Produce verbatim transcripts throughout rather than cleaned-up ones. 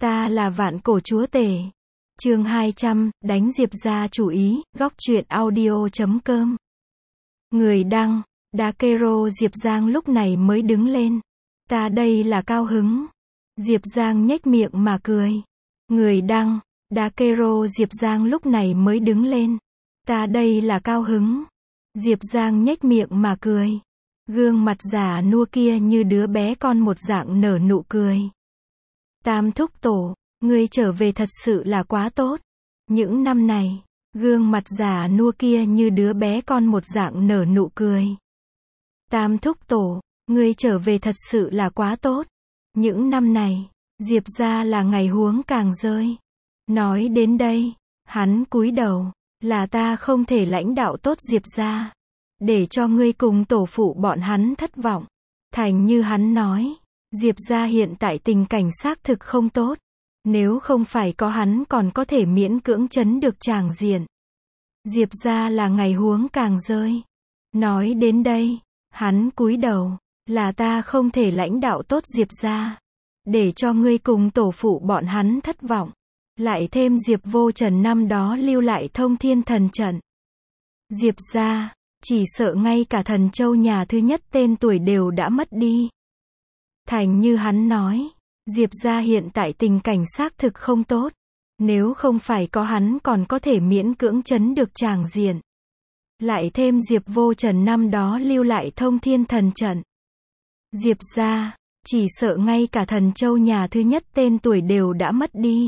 Ta là vạn cổ chúa tể. Chương hai trăm, đánh Diệp gia chủ ý, góc truyện audio chấm com. Người đăng, Dakero. Diệp Giang lúc này mới đứng lên. Ta đây là cao hứng. Diệp Giang nhếch miệng mà cười. Người đăng, Dakero. Diệp Giang lúc này mới đứng lên. Ta đây là cao hứng. Diệp Giang nhếch miệng mà cười. Gương mặt già nua kia như đứa bé con một dạng nở nụ cười. Tam thúc tổ, ngươi trở về thật sự là quá tốt. Những năm này, gương mặt già nua kia như đứa bé con một dạng nở nụ cười. Tam thúc tổ, ngươi trở về thật sự là quá tốt. Những năm này, Diệp gia là ngày huống càng rơi. Nói đến đây, hắn cúi đầu, là ta không thể lãnh đạo tốt Diệp gia, để cho ngươi cùng tổ phụ bọn hắn thất vọng. Thành như hắn nói, Diệp gia hiện tại tình cảnh xác thực không tốt. Nếu không phải có hắn còn có thể miễn cưỡng chấn được tràng diện. Diệp gia là ngày huống càng rơi. Nói đến đây, hắn cúi đầu, là ta không thể lãnh đạo tốt Diệp gia, để cho ngươi cùng tổ phụ bọn hắn thất vọng. Lại thêm Diệp Vô Trần năm đó lưu lại thông thiên thần trận. Diệp gia, chỉ sợ ngay cả thần châu nhà thứ nhất tên tuổi đều đã mất đi. Thành như hắn nói, Diệp gia hiện tại tình cảnh xác thực không tốt. Nếu không phải có hắn còn có thể miễn cưỡng chấn được tràng diện. Lại thêm Diệp Vô Trần năm đó lưu lại thông thiên thần trận. Diệp gia, chỉ sợ ngay cả thần châu nhà thứ nhất tên tuổi đều đã mất đi.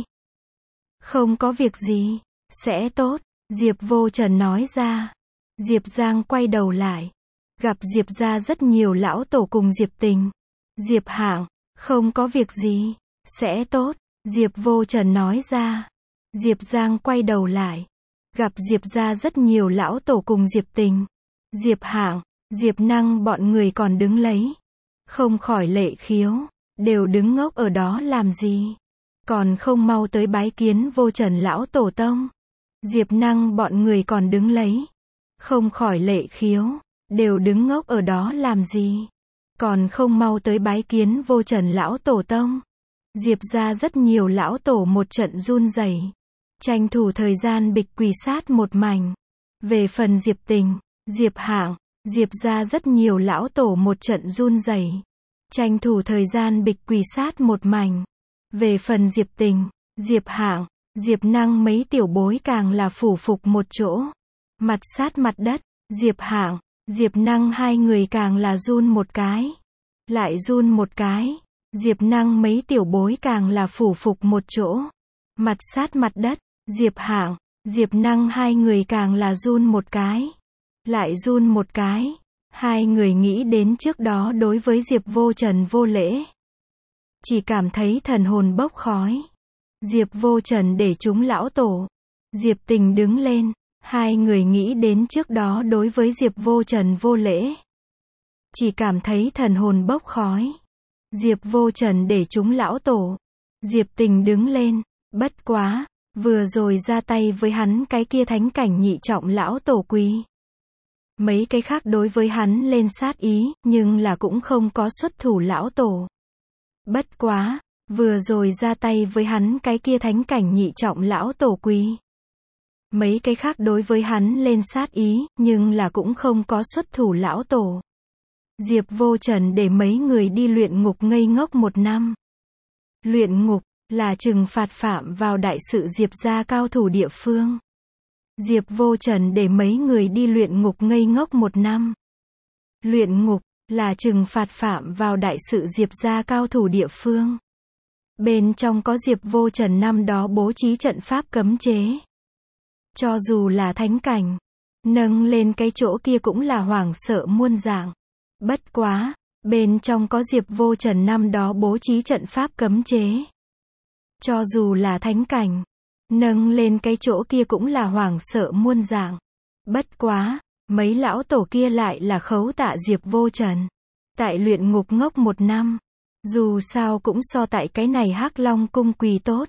Không có việc gì, sẽ tốt, Diệp Vô Trần nói ra. Diệp Giang quay đầu lại, gặp Diệp gia rất nhiều lão tổ cùng Diệp Tình, Diệp Hạng, không có việc gì, sẽ tốt, Diệp Vô Trần nói ra. Diệp Giang quay đầu lại, gặp Diệp gia rất nhiều lão tổ cùng Diệp Tình, Diệp Hạng, Diệp Năng bọn người còn đứng lấy. Không khỏi lệ khiếu, đều đứng ngốc ở đó làm gì? Còn không mau tới bái kiến Vô Trần lão tổ tông. Diệp Năng bọn người còn đứng lấy. Không khỏi lệ khiếu, đều đứng ngốc ở đó làm gì? Còn không mau tới bái kiến Vô Trần lão tổ tông. Diệp gia rất nhiều lão tổ một trận run rẩy, tranh thủ thời gian bịch quỳ sát một mảnh. Về phần Diệp Tình, Diệp Hạng, Diệp gia rất nhiều lão tổ một trận run rẩy, tranh thủ thời gian bịch quỳ sát một mảnh. Về phần Diệp Tình, Diệp Hạng, Diệp Năng mấy tiểu bối càng là phủ phục một chỗ, mặt sát mặt đất. Diệp Hạng, Diệp Năng hai người càng là run một cái, lại run một cái. Diệp Năng mấy tiểu bối càng là phủ phục một chỗ, mặt sát mặt đất. Diệp Hạng, Diệp Năng hai người càng là run một cái, lại run một cái. Hai người nghĩ đến trước đó đối với Diệp Vô Trần vô lễ, chỉ cảm thấy thần hồn bốc khói. Diệp Vô Trần để chúng lão tổ. Diệp Tình đứng lên. Hai người nghĩ đến trước đó đối với Diệp Vô Trần vô lễ, chỉ cảm thấy thần hồn bốc khói. Diệp Vô Trần để chúng lão tổ. Diệp Tình đứng lên. Bất quá, vừa rồi ra tay với hắn cái kia thánh cảnh nhị trọng lão tổ quý. Mấy cái khác đối với hắn lên sát ý, nhưng là cũng không có xuất thủ lão tổ. Bất quá, vừa rồi ra tay với hắn cái kia thánh cảnh nhị trọng lão tổ quý. Mấy cái khác đối với hắn lên sát ý, nhưng là cũng không có xuất thủ lão tổ. Diệp Vô Trần để mấy người đi luyện ngục ngây ngốc một năm. Luyện ngục là trừng phạt phạm vào đại sự Diệp gia cao thủ địa phương. Diệp Vô Trần để mấy người đi luyện ngục ngây ngốc một năm. Luyện ngục là trừng phạt phạm vào đại sự Diệp gia cao thủ địa phương. Bên trong có Diệp Vô Trần năm đó bố trí trận pháp cấm chế. Cho dù là thánh cảnh, nâng lên cái chỗ kia cũng là hoảng sợ muôn dạng. Bất quá, bên trong có Diệp Vô Trần năm đó bố trí trận pháp cấm chế. Cho dù là thánh cảnh, nâng lên cái chỗ kia cũng là hoảng sợ muôn dạng. Bất quá, mấy lão tổ kia lại là khấu tạ Diệp Vô Trần. Tại luyện ngục ngốc một năm, dù sao cũng so tại cái này Hắc Long cung quỳ tốt.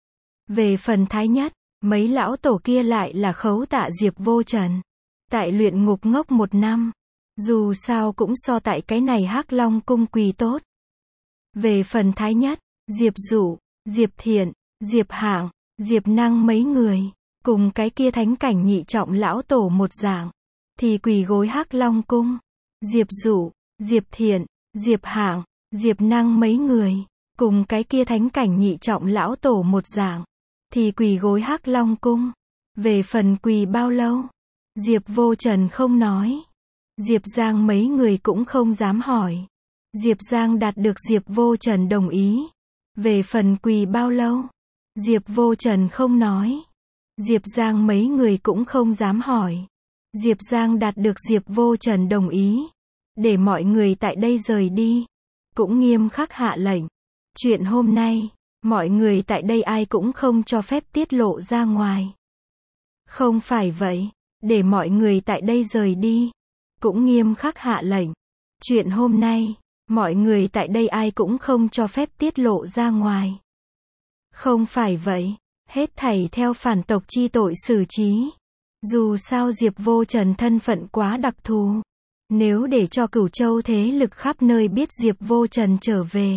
Về phần thái nhất, mấy lão tổ kia lại là khấu tạ Diệp Vô Trần. Tại luyện ngục ngốc một năm, dù sao cũng so tại cái này Hắc Long cung quỳ tốt. Về phần thái nhất, Diệp Dụ, Diệp Thiện, Diệp Hạng, Diệp Năng mấy người, cùng cái kia thánh cảnh nhị trọng lão tổ một dạng, thì quỳ gối Hắc Long cung. Diệp Dụ, Diệp Thiện, Diệp Hạng, Diệp Năng mấy người, cùng cái kia thánh cảnh nhị trọng lão tổ một dạng, thì quỳ gối Hắc Long cung. Về phần quỳ bao lâu, Diệp Vô Trần không nói. Diệp Giang mấy người cũng không dám hỏi. Diệp Giang đạt được Diệp Vô Trần đồng ý. Về phần quỳ bao lâu, Diệp Vô Trần không nói. Diệp Giang mấy người cũng không dám hỏi. Diệp Giang đạt được Diệp Vô Trần đồng ý, để mọi người tại đây rời đi, cũng nghiêm khắc hạ lệnh. Chuyện hôm nay, mọi người tại đây ai cũng không cho phép tiết lộ ra ngoài. Không phải vậy, để mọi người tại đây rời đi, cũng nghiêm khắc hạ lệnh. Chuyện hôm nay, mọi người tại đây ai cũng không cho phép tiết lộ ra ngoài. Không phải vậy, hết thảy theo phản tộc chi tội xử trí. Dù sao Diệp Vô Trần thân phận quá đặc thù. Nếu để cho Cửu Châu thế lực khắp nơi biết Diệp Vô Trần trở về,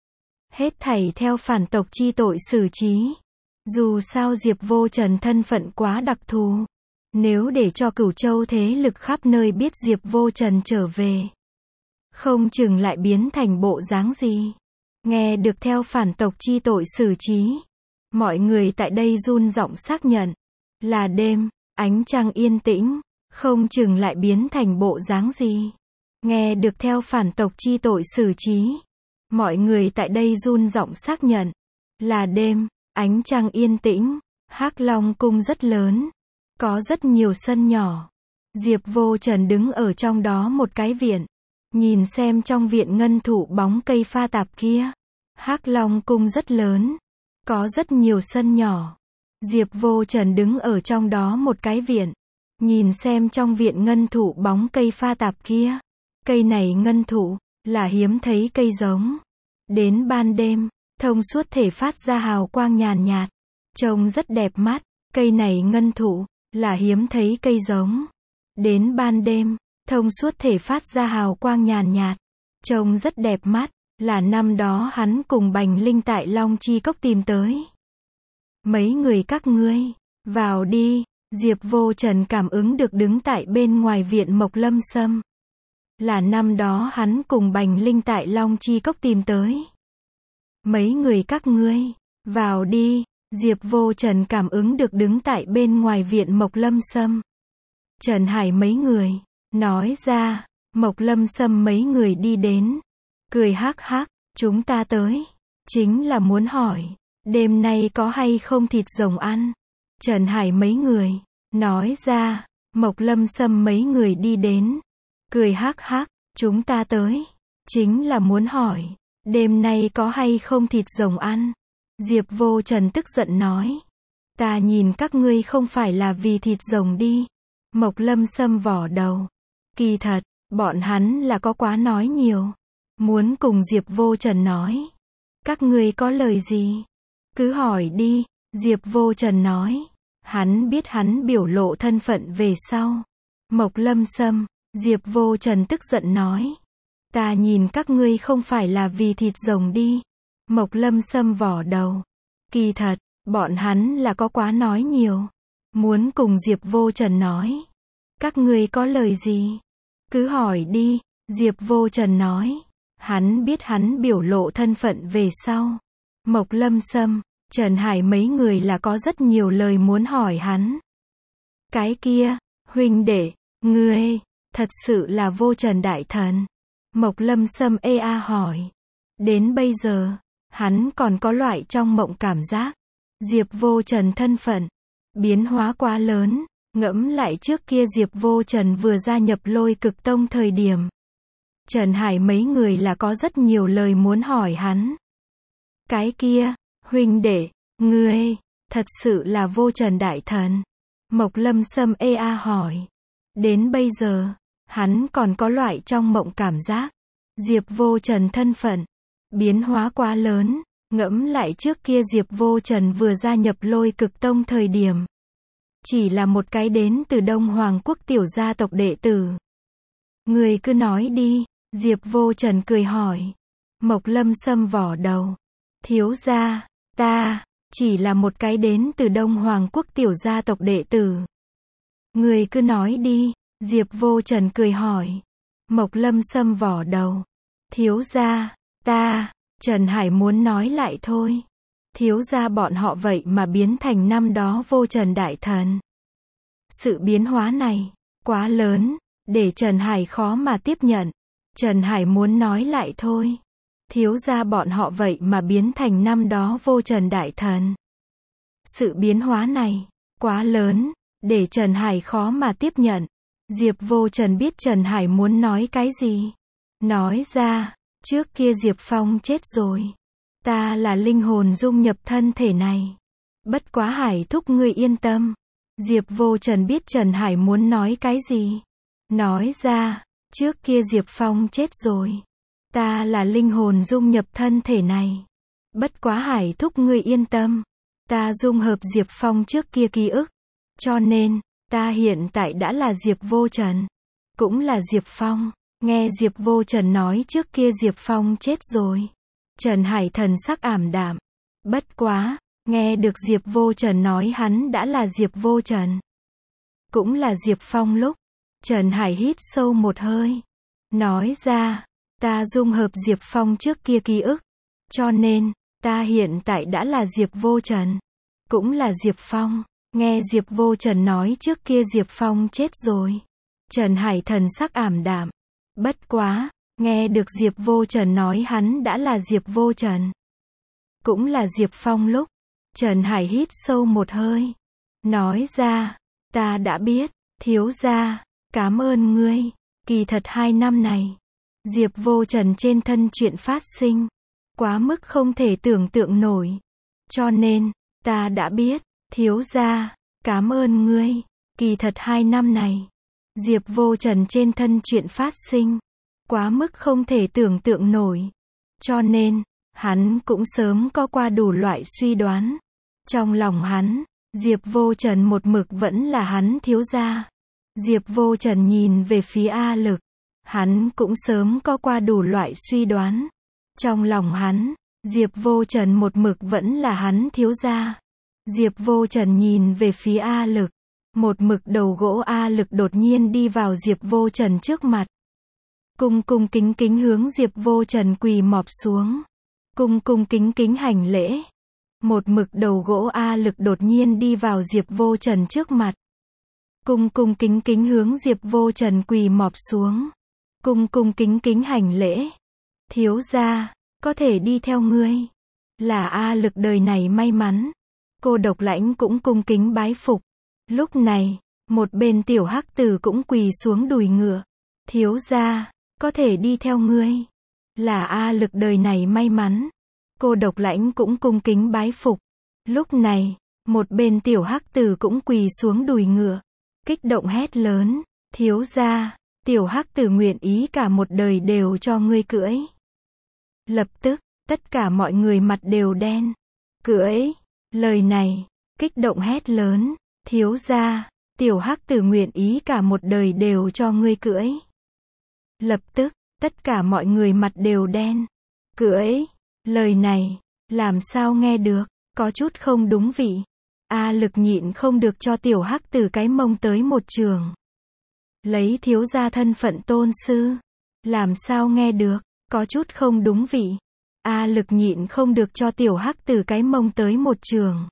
hết thảy theo phản tộc chi tội xử trí. Dù sao Diệp Vô Trần thân phận quá đặc thù. Nếu để cho Cửu Châu thế lực khắp nơi biết Diệp Vô Trần trở về, không chừng lại biến thành bộ dáng gì. Nghe được theo phản tộc chi tội xử trí, mọi người tại đây run giọng xác nhận. Là đêm, ánh trăng yên tĩnh, không chừng lại biến thành bộ dáng gì. Nghe được theo phản tộc chi tội xử trí, mọi người tại đây run giọng xác nhận. Là đêm, ánh trăng yên tĩnh, Hắc Long cung rất lớn, có rất nhiều sân nhỏ. Diệp Vô Trần đứng ở trong đó một cái viện, nhìn xem trong viện ngân thụ bóng cây pha tạp kia. Hắc Long cung rất lớn, có rất nhiều sân nhỏ. Diệp Vô Trần đứng ở trong đó một cái viện, nhìn xem trong viện ngân thụ bóng cây pha tạp kia. Cây này ngân thụ, là hiếm thấy cây giống. Đến ban đêm, thông suốt thể phát ra hào quang nhàn nhạt, trông rất đẹp mắt. Cây này ngân thụ, là hiếm thấy cây giống. Đến ban đêm, thông suốt thể phát ra hào quang nhàn nhạt, trông rất đẹp mắt, là năm đó hắn cùng Bành Linh tại Long Chi Cốc tìm tới. Mấy người các ngươi, vào đi. Diệp Vô Trần cảm ứng được đứng tại bên ngoài viện Mộc Lâm Sâm. Là năm đó hắn cùng Bành Linh tại Long Chi Cốc tìm tới. Mấy người các ngươi, vào đi. Diệp Vô Trần cảm ứng được đứng tại bên ngoài viện Mộc Lâm Sâm. Trần Hải mấy người, nói ra. Mộc Lâm Sâm mấy người đi đến, cười hắc hắc, chúng ta tới, chính là muốn hỏi, đêm nay có hay không thịt rồng ăn. Trần Hải mấy người, nói ra. Mộc Lâm Sâm mấy người đi đến, cười hắc hắc, chúng ta tới, chính là muốn hỏi, đêm nay có hay không thịt rồng ăn. Diệp Vô Trần tức giận nói, ta nhìn các ngươi không phải là vì thịt rồng đi. Mộc Lâm Sâm vỏ đầu, kỳ thật, bọn hắn là có quá nói nhiều, muốn cùng Diệp Vô Trần nói. Các ngươi có lời gì, cứ hỏi đi. Diệp Vô Trần nói, hắn biết hắn biểu lộ thân phận về sau. Mộc Lâm Sâm, Diệp Vô Trần tức giận nói, ta nhìn các ngươi không phải là vì thịt rồng đi. Mộc Lâm Sâm vỏ đầu, kỳ thật, bọn hắn là có quá nói nhiều, muốn cùng Diệp Vô Trần nói. Các ngươi có lời gì, cứ hỏi đi. Diệp Vô Trần nói, hắn biết hắn biểu lộ thân phận về sau. Mộc Lâm Sâm, Trần Hải mấy người là có rất nhiều lời muốn hỏi hắn. Cái kia, huynh đệ, ngươi, thật sự là Vô Trần đại thần. Mộc Lâm Sâm ê a hỏi. Đến bây giờ, hắn còn có loại trong mộng cảm giác. Diệp Vô Trần thân phận, biến hóa quá lớn. Ngẫm lại trước kia Diệp Vô Trần vừa gia nhập Lôi Cực Tông thời điểm, Trần Hải mấy người là có rất nhiều lời muốn hỏi hắn. Cái kia, huynh đệ, ngươi, thật sự là Vô Trần đại thần. Mộc Lâm Sâm ê a hỏi. Đến bây giờ, hắn còn có loại trong mộng cảm giác. Diệp Vô Trần thân phận, biến hóa quá lớn. Ngẫm lại trước kia Diệp Vô Trần vừa gia nhập Lôi Cực Tông thời điểm, chỉ là một cái đến từ Đông Hoàng Quốc tiểu gia tộc đệ tử. Người cứ nói đi. Diệp Vô Trần cười hỏi. Mộc Lâm Sâm vỏ đầu, thiếu gia, Ta, chỉ là một cái đến từ Đông Hoàng quốc tiểu gia tộc đệ tử. Người cứ nói đi, Diệp Vô Trần cười hỏi. Mộc Lâm Sâm vỏ đầu. Thiếu gia, ta, Trần Hải muốn nói lại thôi. Thiếu gia bọn họ vậy mà biến thành năm đó Vô Trần đại thần. Sự biến hóa này, quá lớn, để Trần Hải khó mà tiếp nhận. Trần Hải muốn nói lại thôi. Thiếu gia bọn họ vậy mà biến thành năm đó Vô Trần đại thần. Sự biến hóa này, quá lớn, để Trần Hải khó mà tiếp nhận. Diệp Vô Trần biết Trần Hải muốn nói cái gì. Nói ra, trước kia Diệp Phong chết rồi. Ta là linh hồn dung nhập thân thể này. Bất quá Hải thúc ngươi yên tâm. Diệp Vô Trần biết Trần Hải muốn nói cái gì. Nói ra, trước kia Diệp Phong chết rồi. Ta là linh hồn dung nhập thân thể này. Bất quá Hải thúc ngươi yên tâm. Ta dung hợp Diệp Phong trước kia ký ức. Cho nên, ta hiện tại đã là Diệp Vô Trần. Cũng là Diệp Phong. Nghe Diệp Vô Trần nói trước kia Diệp Phong chết rồi. Trần Hải thần sắc ảm đạm. Bất quá, nghe được Diệp Vô Trần nói hắn đã là Diệp Vô Trần. Cũng là Diệp Phong lúc. Trần Hải hít sâu một hơi. Nói ra, ta dung hợp Diệp Phong trước kia ký ức. Cho nên, ta hiện tại đã là Diệp Vô Trần. Cũng là Diệp Phong. Nghe Diệp Vô Trần nói trước kia Diệp Phong chết rồi. Trần Hải thần sắc ảm đạm. Bất quá, nghe được Diệp Vô Trần nói hắn đã là Diệp Vô Trần. Cũng là Diệp Phong lúc. Trần Hải hít sâu một hơi. Nói ra, ta đã biết, thiếu gia, cảm ơn ngươi. Kỳ thật hai năm này, Diệp Vô Trần trên thân chuyện phát sinh. Quá mức không thể tưởng tượng nổi. Cho nên, ta đã biết, thiếu gia, cảm ơn ngươi. Kỳ thật hai năm này, Diệp Vô Trần trên thân chuyện phát sinh. Quá mức không thể tưởng tượng nổi. Cho nên, hắn cũng sớm có qua đủ loại suy đoán. Trong lòng hắn, Diệp Vô Trần một mực vẫn là hắn thiếu gia. Diệp Vô Trần nhìn về phía A Lực. Hắn cũng sớm có qua đủ loại suy đoán. Trong lòng hắn, Diệp Vô Trần một mực vẫn là hắn thiếu gia. Diệp Vô Trần nhìn về phía A Lực. Một mực đầu gỗ A Lực đột nhiên đi vào Diệp Vô Trần trước mặt. Cung cung kính kính hướng Diệp Vô Trần quỳ mọp xuống. Cung cung kính kính hành lễ. Một mực đầu gỗ A Lực đột nhiên đi vào Diệp Vô Trần trước mặt. Cung cung kính kính hướng Diệp Vô Trần quỳ mọp xuống. Cung cung kính kính hành lễ. Thiếu gia, có thể đi theo ngươi. Là A Lực đời này may mắn. Cô Độc Lãnh cũng cung kính bái phục. Lúc này, một bên tiểu hắc tử cũng quỳ xuống đùi ngựa. Thiếu gia, có thể đi theo ngươi. Là A Lực đời này may mắn. Cô Độc Lãnh cũng cung kính bái phục. Lúc này, một bên tiểu hắc tử cũng quỳ xuống đùi ngựa. Kích động hét lớn. Thiếu gia, tiểu hắc tử nguyện ý cả một đời đều cho ngươi cưỡi. Lập tức, tất cả mọi người mặt đều đen. Cưỡi. Lời này, kích động hét lớn. Thiếu gia, tiểu hắc tử nguyện ý cả một đời đều cho ngươi cưỡi. Lập tức, tất cả mọi người mặt đều đen. Cưỡi. Lời này, làm sao nghe được, có chút không đúng vị. A Lực nhịn không được cho tiểu hắc tử cái mông tới một trường. Lấy thiếu gia thân phận tôn sư. Làm sao nghe được, có chút không đúng vị. A Lực nhịn không được cho tiểu hắc tử cái mông tới một trường.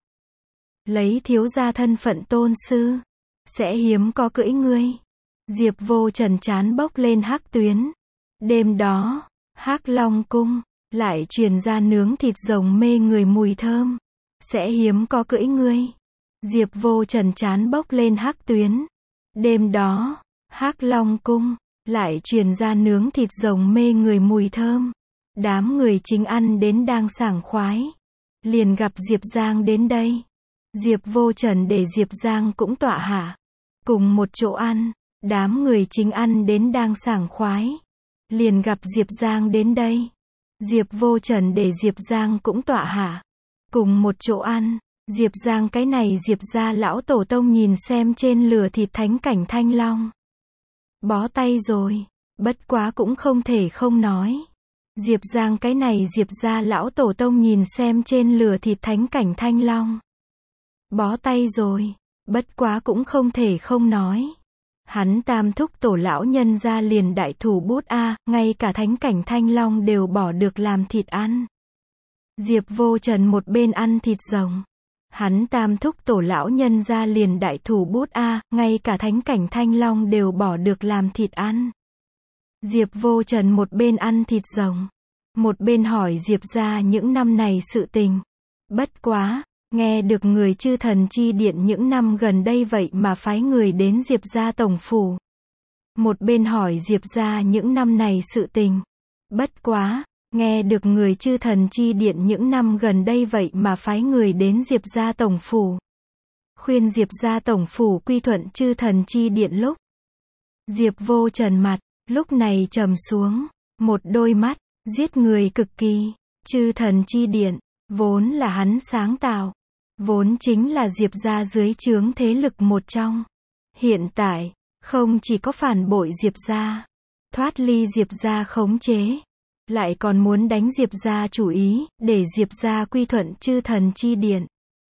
Lấy thiếu gia thân phận tôn sư. Sẽ hiếm có cưỡi ngươi. Diệp Vô Trần chán bốc lên hắc tuyến. Đêm đó, Hắc Long cung lại truyền ra nướng thịt rồng mê người mùi thơm. Sẽ hiếm có cưỡi ngươi. Diệp Vô Trần chán bốc lên hắc tuyến. Đêm đó, Hắc Long cung lại truyền ra nướng thịt rồng mê người mùi thơm. Đám người chính ăn đến đang sảng khoái. Liền gặp Diệp Giang đến đây. Diệp Vô Trần để Diệp Giang cũng tọa hạ. Cùng một chỗ ăn. Đám người chính ăn đến đang sảng khoái. Liền gặp Diệp Giang đến đây. Diệp Vô Trần để Diệp Giang cũng tọa hạ. Cùng một chỗ ăn. Diệp Giang cái này Diệp gia lão tổ tông nhìn xem trên lửa thịt thánh cảnh thanh long. Bó tay rồi. Bất quá cũng không thể không nói. Diệp Giang cái này Diệp gia lão tổ tông nhìn xem trên lửa thịt thánh cảnh thanh long. Bó tay rồi, bất quá cũng không thể không nói. Hắn tam thúc tổ lão nhân ra liền đại thủ bút a, ngay cả thánh cảnh thanh long đều bỏ được làm thịt ăn. Diệp Vô Trần một bên ăn thịt rồng. Hắn tam thúc tổ lão nhân ra liền đại thủ bút a, ngay cả thánh cảnh thanh long đều bỏ được làm thịt ăn. Diệp Vô Trần một bên ăn thịt rồng, một bên hỏi Diệp gia những năm này sự tình. Bất quá, nghe được người chư thần chi điện những năm gần đây vậy mà phái người đến Diệp gia tổng phủ. Một bên hỏi Diệp gia những năm này sự tình. Bất quá, nghe được người chư thần chi điện những năm gần đây vậy mà phái người đến Diệp gia tổng phủ. Khuyên Diệp gia tổng phủ quy thuận chư thần chi điện lúc. Diệp Vô Trần mặt, lúc này trầm xuống, một đôi mắt, giết người cực kỳ. Chư thần chi điện, vốn là hắn sáng tạo. Vốn chính là Diệp gia dưới trướng thế lực một trong. Hiện tại, không chỉ có phản bội Diệp gia, thoát ly Diệp gia khống chế, lại còn muốn đánh Diệp gia chủ ý, để Diệp gia quy thuận chư thần chi điện.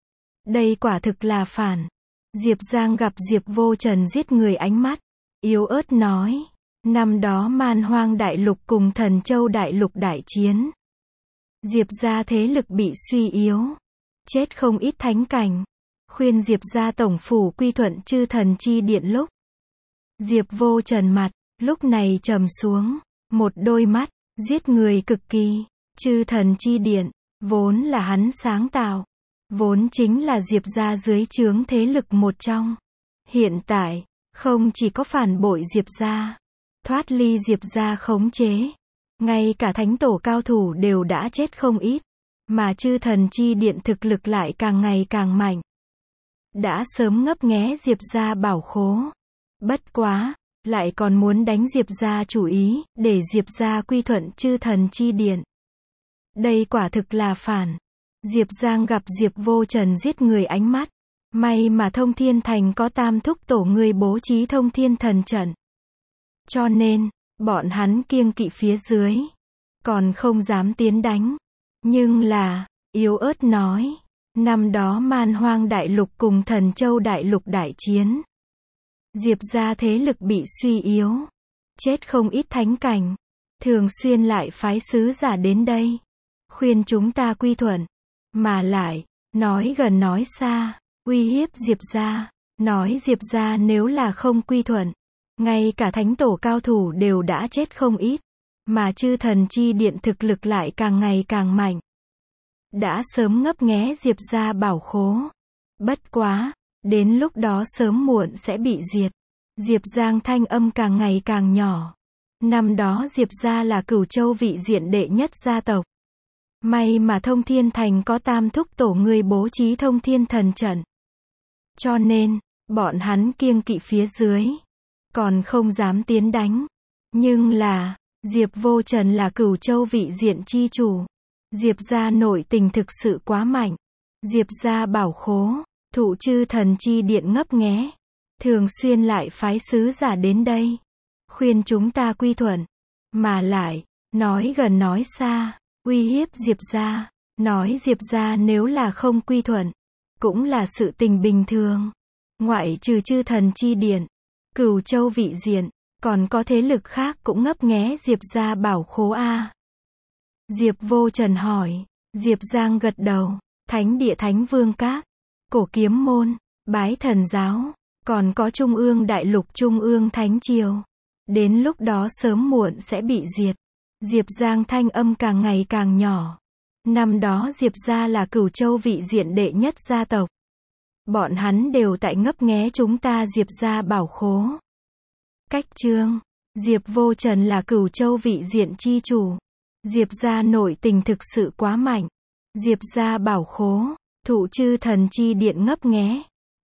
Đây quả thực là phản. Diệp Giang gặp Diệp Vô Trần giết người ánh mắt, yếu ớt nói, năm đó Man Hoang đại lục cùng Thần Châu đại lục đại chiến. Diệp gia thế lực bị suy yếu, chết không ít thánh cảnh. Khuyên Diệp gia tổng phủ quy thuận chư thần chi điện lúc. Diệp Vô Trần mặt, lúc này trầm xuống, một đôi mắt, giết người cực kỳ. Chư thần chi điện, vốn là hắn sáng tạo. Vốn chính là Diệp gia dưới trướng thế lực một trong. Hiện tại, không chỉ có phản bội Diệp gia, thoát ly Diệp gia khống chế, ngay cả thánh tổ cao thủ đều đã chết không ít, mà chư thần chi điện thực lực lại càng ngày càng mạnh. Đã sớm ngấp nghé Diệp gia bảo khố. Bất quá, lại còn muốn đánh Diệp gia chủ ý, để Diệp gia quy thuận chư thần chi điện. Đây quả thực là phản. Diệp Giang gặp Diệp Vô Trần giết người ánh mắt. May mà Thông Thiên Thành có tam thúc tổ người bố trí Thông Thiên Thần trận. Cho nên, bọn hắn kiêng kỵ phía dưới. Còn không dám tiến đánh. Nhưng là, yếu ớt nói, năm đó Man Hoang đại lục cùng Thần Châu đại lục đại chiến. Diệp gia thế lực bị suy yếu. Chết không ít thánh cảnh. Thường xuyên lại phái sứ giả đến đây. Khuyên chúng ta quy thuận. Mà lại, nói gần nói xa, uy hiếp Diệp gia. Nói Diệp gia nếu là không quy thuận, ngay cả thánh tổ cao thủ đều đã chết không ít. Mà chư thần chi điện thực lực lại càng ngày càng mạnh. Đã sớm ngấp nghé Diệp gia bảo khố. Bất quá, đến lúc đó sớm muộn sẽ bị diệt. Diệp Giang thanh âm càng ngày càng nhỏ. Năm đó Diệp gia là Cửu Châu vị diện đệ nhất gia tộc. May mà Thông Thiên Thành có tam thúc tổ người bố trí Thông Thiên Thần trận. Cho nên, bọn hắn kiêng kỵ phía dưới. Còn không dám tiến đánh. Nhưng là, Diệp Vô Trần là Cửu Châu vị diện chi chủ. Diệp gia nội tình thực sự quá mạnh. Diệp gia bảo khố, thụ chư thần chi điện ngấp nghé. Thường xuyên lại phái sứ giả đến đây. Khuyên chúng ta quy thuận. Mà lại, nói gần nói xa, uy hiếp Diệp gia. Nói Diệp gia nếu là không quy thuận, cũng là sự tình bình thường. Ngoại trừ chư thần chi điện, Cửu Châu vị diện, còn có thế lực khác cũng ngấp nghé Diệp gia bảo khố a. Diệp Vô Trần hỏi. Diệp Giang gật đầu. Thánh địa Thánh Vương Các, Cổ Kiếm Môn, Bái Thần Giáo, còn có Trung ương Đại Lục Trung ương Thánh Triều. Đến lúc đó sớm muộn sẽ bị diệt. Diệp Giang thanh âm càng ngày càng nhỏ. Năm đó Diệp gia là Cửu Châu vị diện đệ nhất gia tộc. Bọn hắn đều tại ngấp nghé chúng ta Diệp gia bảo khố. Cách chương. Diệp Vô Trần là Cửu Châu vị diện chi chủ. Diệp gia nội tình thực sự quá mạnh. Diệp gia bảo khố, thụ chư thần chi điện ngấp nghé.